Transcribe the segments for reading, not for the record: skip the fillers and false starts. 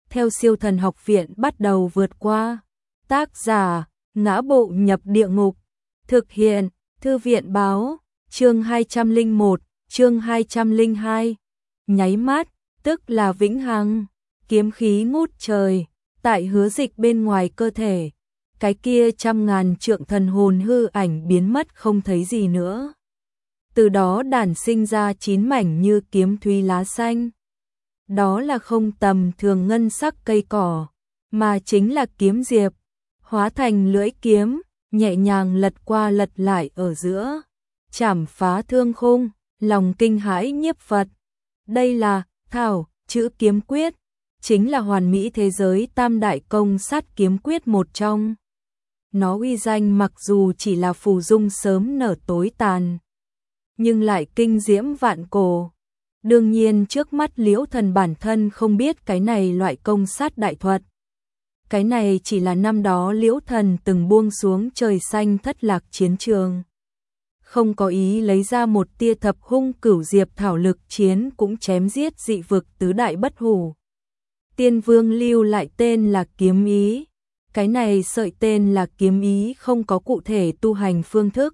theo Siêu Thần Học Viện bắt đầu vượt qua. Tác giả: Ngã Bộ Nhập Địa Ngục. Thực hiện: Thư viện báo. Chương 201, chương 202. Nháy mắt, tức là vĩnh hằng. Kiếm khí ngút trời, tại Hứa Dịch bên ngoài cơ thể. Cái kia trăm ngàn trượng thần hồn hư ảnh biến mất không thấy gì nữa. Từ đó đản sinh ra 9 mảnh như kiếm thúy lá xanh. Đó là không tầm thường ngân sắc cây cỏ, mà chính là kiếm diệp, hóa thành lưỡi kiếm, nhẹ nhàng lật qua lật lại ở giữa, chảm phá thương khung, lòng kinh hãi nhiếp Phật. Đây là thảo chữ kiếm quyết, chính là hoàn mỹ thế giới tam đại công sát kiếm quyết một trong. Nó uy danh mặc dù chỉ là phù dung sớm nở tối tàn, nhưng lại kinh diễm vạn cổ. Đương nhiên trước mắt Liễu Thần bản thân không biết cái này loại công sát đại thuật. Cái này chỉ là năm đó Liễu Thần từng buông xuống trời xanh thất lạc chiến trường. Không có ý lấy ra một tia thập hung cửu diệp thảo lực chiến cũng chém giết dị vực tứ đại bất hủ. Tiên Vương lưu lại tên là kiếm ý. Cái này sợi tên là kiếm ý không có cụ thể tu hành phương thức,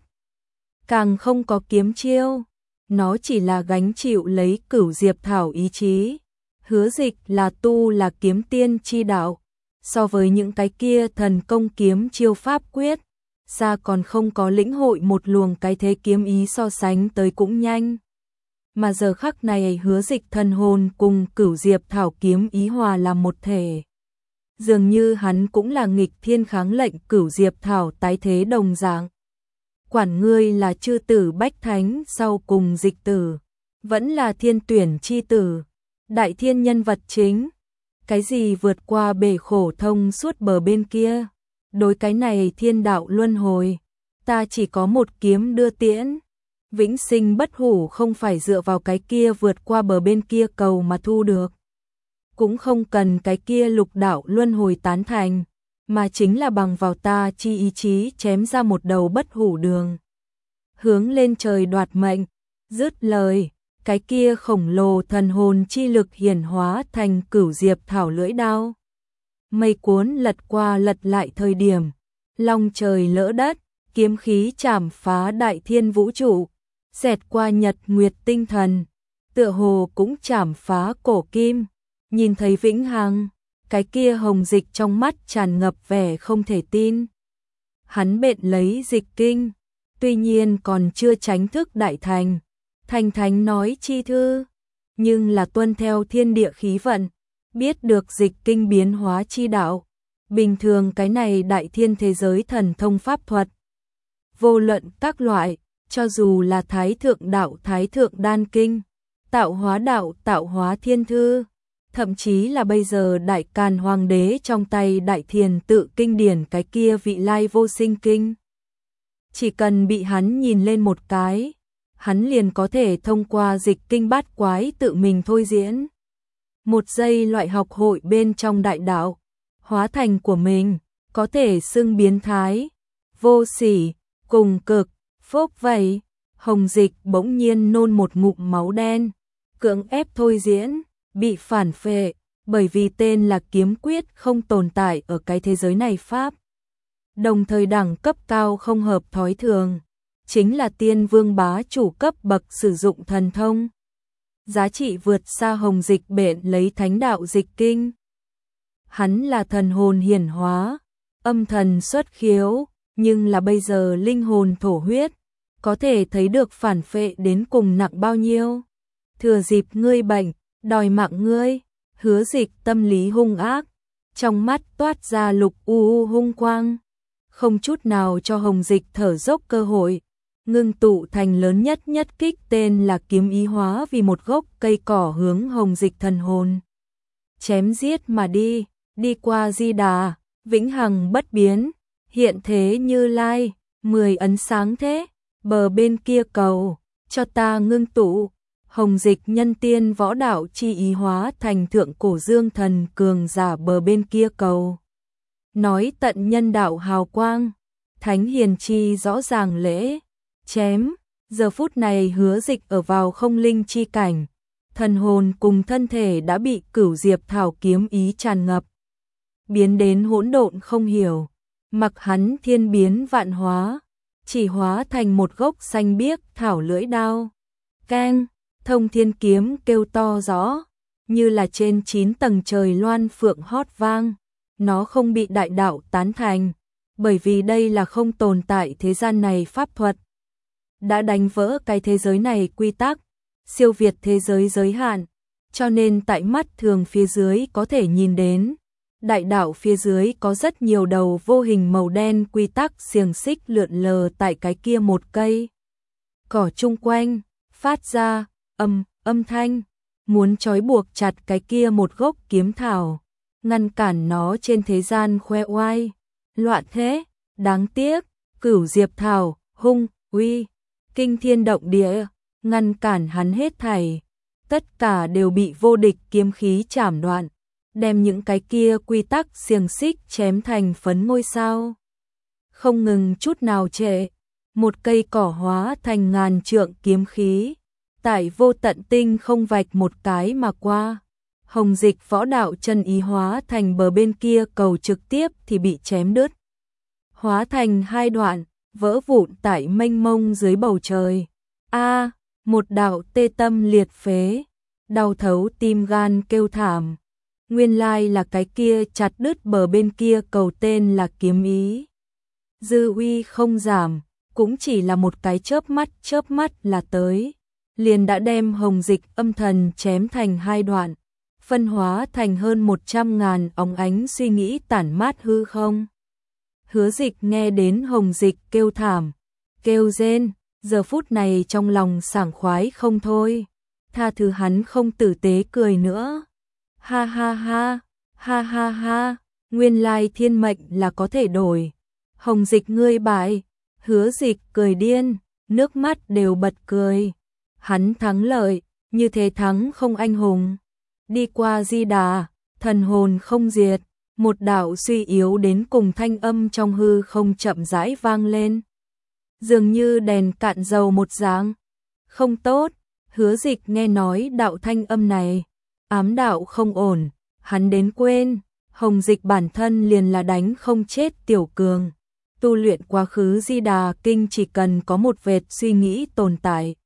càng không có kiếm chiêu. Nó chỉ là gánh chịu lấy cửu diệp thảo ý chí. Hứa Dịch là tu là kiếm tiên chi đạo. So với những cái kia thần công kiếm chiêu pháp quyết, xa còn không có lĩnh hội một luồng cái thế kiếm ý so sánh tới cũng nhanh. Mà giờ khắc này Hứa Dịch thần hồn cùng cửu diệp thảo kiếm ý hòa làm một thể. Dường như hắn cũng là nghịch thiên kháng lệnh cửu diệp thảo tái thế đồng dạng. Quản ngươi là chư tử bách thánh sau cùng dịch tử, vẫn là thiên tuyển chi tử, đại thiên nhân vật chính. Cái gì vượt qua bể khổ thông suốt bờ bên kia, đối cái này thiên đạo luân hồi, ta chỉ có một kiếm đưa tiễn. Vĩnh sinh bất hủ không phải dựa vào cái kia vượt qua bờ bên kia cầu mà thu được, cũng không cần cái kia lục đạo luân hồi tán thành, mà chính là bằng vào ta chi ý chí chém ra một đầu bất hủ đường, hướng lên trời đoạt mệnh. Dứt lời, cái kia khổng lồ thần hồn chi lực hiển hóa thành cửu diệp thảo lưỡi đao. Mây cuốn lật qua lật lại thời điểm, long trời lỡ đất, kiếm khí chảm phá đại thiên vũ trụ, xẹt qua nhật nguyệt tinh thần, tựa hồ cũng chảm phá cổ kim. Nhìn thấy vĩnh hằng, cái kia Hồng Dịch trong mắt tràn ngập vẻ không thể tin. Hắn bện lấy dịch kinh, tuy nhiên còn chưa tránh thức đại thành, thành thánh nói chi thư, nhưng là tuân theo thiên địa khí vận, biết được dịch kinh biến hóa chi đạo. Bình thường cái này đại thiên thế giới thần thông pháp thuật, vô luận các loại, cho dù là thái thượng đạo thái thượng đan kinh, tạo hóa đạo tạo hóa thiên thư, thậm chí là bây giờ đại càn hoàng đế trong tay đại thiền tự kinh điển cái kia vị lai vô sinh kinh. Chỉ cần bị hắn nhìn lên một cái, hắn liền có thể thông qua dịch kinh bát quái tự mình thôi diễn. Một giây loại học hội bên trong đại đạo, hóa thành của mình, có thể xưng biến thái, vô sỉ, cùng cực, phốc vậy. Hồng Dịch bỗng nhiên nôn một ngụm máu đen, cưỡng ép thôi diễn, bị phản phệ, bởi vì tên là kiếm quyết không tồn tại ở cái thế giới này pháp. Đồng thời đẳng cấp cao không hợp thói thường, chính là tiên vương bá chủ cấp bậc sử dụng thần thông. Giá trị vượt xa Hồng Dịch bện lấy thánh đạo dịch kinh. Hắn là thần hồn hiển hóa, âm thần xuất khiếu, nhưng là bây giờ linh hồn thổ huyết, có thể thấy được phản phệ đến cùng nặng bao nhiêu. Thừa dịp ngươi bệnh, đòi mạng ngươi. Hứa Dịch tâm lý hung ác, trong mắt toát ra lục u hung quang, không chút nào cho Hồng Dịch thở dốc cơ hội, ngưng tụ thành lớn nhất nhất kích tên là kiếm ý hóa vì một gốc cây cỏ hướng Hồng Dịch thần hồn. Chém giết mà đi, đi qua Di Đà, vĩnh hằng bất biến, hiện thế Như Lai, 10 ấn sáng thế, bờ bên kia cầu, cho ta ngưng tụ. Hồng Dịch nhân tiên võ đạo chi ý hóa thành thượng cổ dương thần cường giả bờ bên kia cầu. Nói tận nhân đạo hào quang, thánh hiền chi rõ ràng lễ, chém. Giờ phút này Hứa Dịch ở vào không linh chi cảnh, thần hồn cùng thân thể đã bị Cửu Diệp Thảo kiếm ý tràn ngập, biến đến hỗn độn không hiểu, mặc hắn thiên biến vạn hóa, chỉ hóa thành một gốc xanh biếc thảo lưỡi đao. Keng, Thông Thiên kiếm kêu to rõ, như là trên 9 tầng trời loan phượng hót vang. Nó không bị đại đạo tán thành, bởi vì đây là không tồn tại thế gian này pháp thuật. Đã đánh vỡ cái thế giới này quy tắc, siêu việt thế giới giới hạn, cho nên tại mắt thường phía dưới có thể nhìn đến. Đại đạo phía dưới có rất nhiều đầu vô hình màu đen quy tắc xiềng xích lượn lờ tại cái kia một cây cỏ chung quanh, phát ra âm thanh, muốn trói buộc chặt cái kia một gốc kiếm thảo, ngăn cản nó trên thế gian khoe oai. Loạn thế, đáng tiếc, Cửu Diệp Thảo, hung, uy, kinh thiên động địa, ngăn cản hắn hết thảy. Tất cả đều bị vô địch kiếm khí chảm đoạn, đem những cái kia quy tắc xiềng xích chém thành phấn ngôi sao. Không ngừng chút nào trệ, một cây cỏ hóa thành ngàn trượng kiếm khí, tại vô tận tinh không vạch một cái mà qua. Hồng Dịch võ đạo chân ý hóa thành bờ bên kia cầu trực tiếp thì bị chém đứt, hóa thành hai đoạn, vỡ vụn tại mênh mông dưới bầu trời. A, một đạo tê tâm liệt phế, đau thấu tim gan kêu thảm. Nguyên lai là cái kia chặt đứt bờ bên kia cầu tên là kiếm ý. Dư uy không giảm, cũng chỉ là một cái chớp mắt là tới, liền đã đem Hồng Dịch âm thần chém thành hai đoạn, phân hóa thành hơn 100.000 óng ánh suy nghĩ tản mát hư không. Hứa Dịch nghe đến Hồng Dịch kêu thảm, kêu rên, giờ phút này trong lòng sảng khoái không thôi, tha thứ hắn không tử tế cười nữa. Ha ha ha, ha ha ha, nguyên lai thiên mệnh là có thể đổi. Hồng Dịch ngươi bại. Hứa Dịch cười điên, nước mắt đều bật cười. Hắn thắng lợi, như thế thắng không anh hùng. Đi qua Di Đà, thần hồn không diệt, một đạo suy yếu đến cùng thanh âm trong hư không chậm rãi vang lên. Dường như đèn cạn dầu một dáng. Không tốt, Hứa Dịch nghe nói đạo thanh âm này, ám đạo không ổn, hắn đến quên, Hồng Dịch bản thân liền là đánh không chết tiểu cường. Tu luyện quá khứ Di Đà Kinh chỉ cần có một vệt suy nghĩ tồn tại,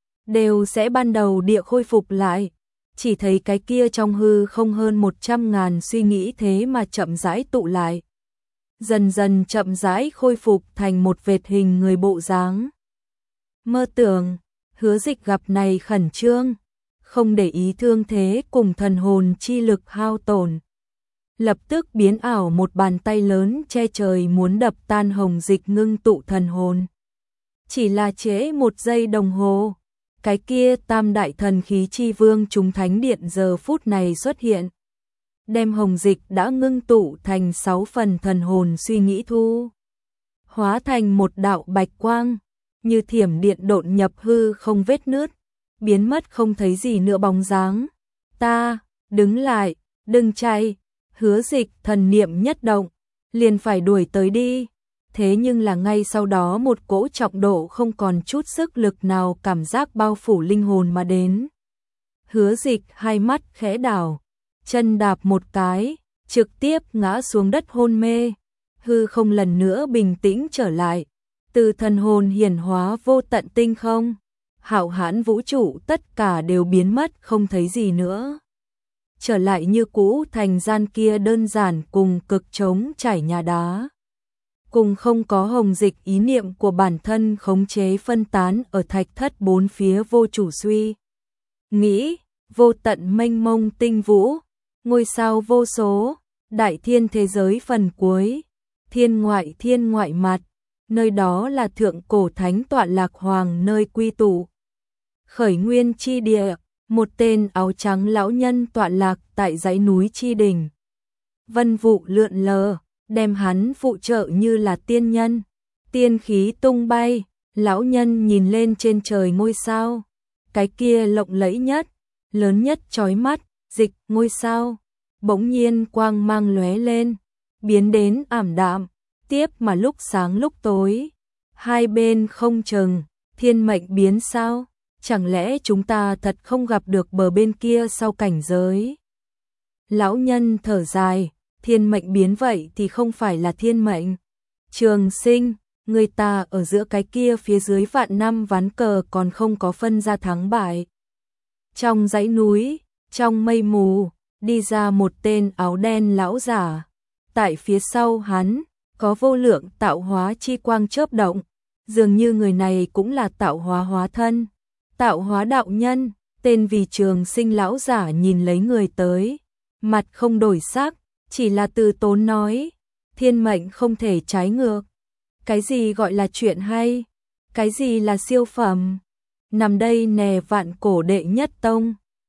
đều sẽ ban đầu địa khôi phục lại. Chỉ thấy cái kia trong hư không hơn 100.000 suy nghĩ thế mà chậm rãi tụ lại. Dần dần chậm rãi khôi phục thành một vệt hình người bộ dáng. Mơ tưởng, Hứa Dịch gặp này khẩn trương, không để ý thương thế cùng thần hồn chi lực hao tổn. Lập tức biến ảo một bàn tay lớn che trời muốn đập tan Hồng Dịch ngưng tụ thần hồn. Chỉ là trễ một giây đồng hồ, cái kia tam đại thần khí chi vương chúng thánh điện giờ phút này xuất hiện. Đem Hồng Dịch đã ngưng tụ thành 6 phần thần hồn suy nghĩ thu, hóa thành một đạo bạch quang, như thiểm điện độn nhập hư không vết nứt, biến mất không thấy gì nữa bóng dáng. Ta, đứng lại, đừng chạy. Hứa Dịch thần niệm nhất động, liền phải đuổi tới đi. Thế nhưng là ngay sau đó một cỗ trọng độ không còn chút sức lực nào cảm giác bao phủ linh hồn mà đến. Hứa Dịch hai mắt khẽ đảo, chân đạp một cái, trực tiếp ngã xuống đất hôn mê. Hư không lần nữa bình tĩnh trở lại, từ thần hồn hiển hóa vô tận tinh không, hạo hãn vũ trụ tất cả đều biến mất không thấy gì nữa. Trở lại như cũ thành gian kia đơn giản cùng cực trống trải nhà đá. Cùng không có Hồng Dịch ý niệm của bản thân khống chế phân tán ở thạch thất bốn phía vô chủ suy nghĩ, vô tận mênh mông tinh vũ, ngôi sao vô số, đại thiên thế giới phần cuối, thiên ngoại mặt, nơi đó là thượng cổ thánh tọa lạc hoàng nơi quy tụ. Khởi nguyên chi địa, một tên áo trắng lão nhân tọa lạc tại dãy núi chi đỉnh. Vân vụ lượn lờ, đem hắn phụ trợ như là tiên nhân. Tiên khí tung bay, lão nhân nhìn lên trên trời ngôi sao. Cái kia lộng lẫy nhất, lớn nhất chói mắt, dịch ngôi sao. Bỗng nhiên quang mang lóe lên, biến đến ảm đạm, tiếp mà lúc sáng lúc tối. Hai bên không chừng, thiên mệnh biến sao. chẳng lẽ chúng ta thật không gặp được bờ bên kia sau cảnh giới? Lão nhân thở dài, thiên mệnh biến vậy thì không phải là thiên mệnh. Trường Sinh, người ta ở giữa cái kia phía dưới vạn năm ván cờ còn không có phân ra thắng bại. Trong dãy núi, trong mây mù, đi ra một tên áo đen lão giả. Tại phía sau hắn, có vô lượng tạo hóa chi quang chớp động, dường như người này cũng là tạo hóa hóa thân. Tạo hóa đạo nhân, tên vì Trường Sinh lão giả nhìn lấy người tới, mặt không đổi sắc, chỉ là từ tốn nói, thiên mệnh không thể trái ngược. Cái gì gọi là chuyện hay? Cái gì là siêu phẩm? Nằm đây nè vạn cổ đệ nhất tông.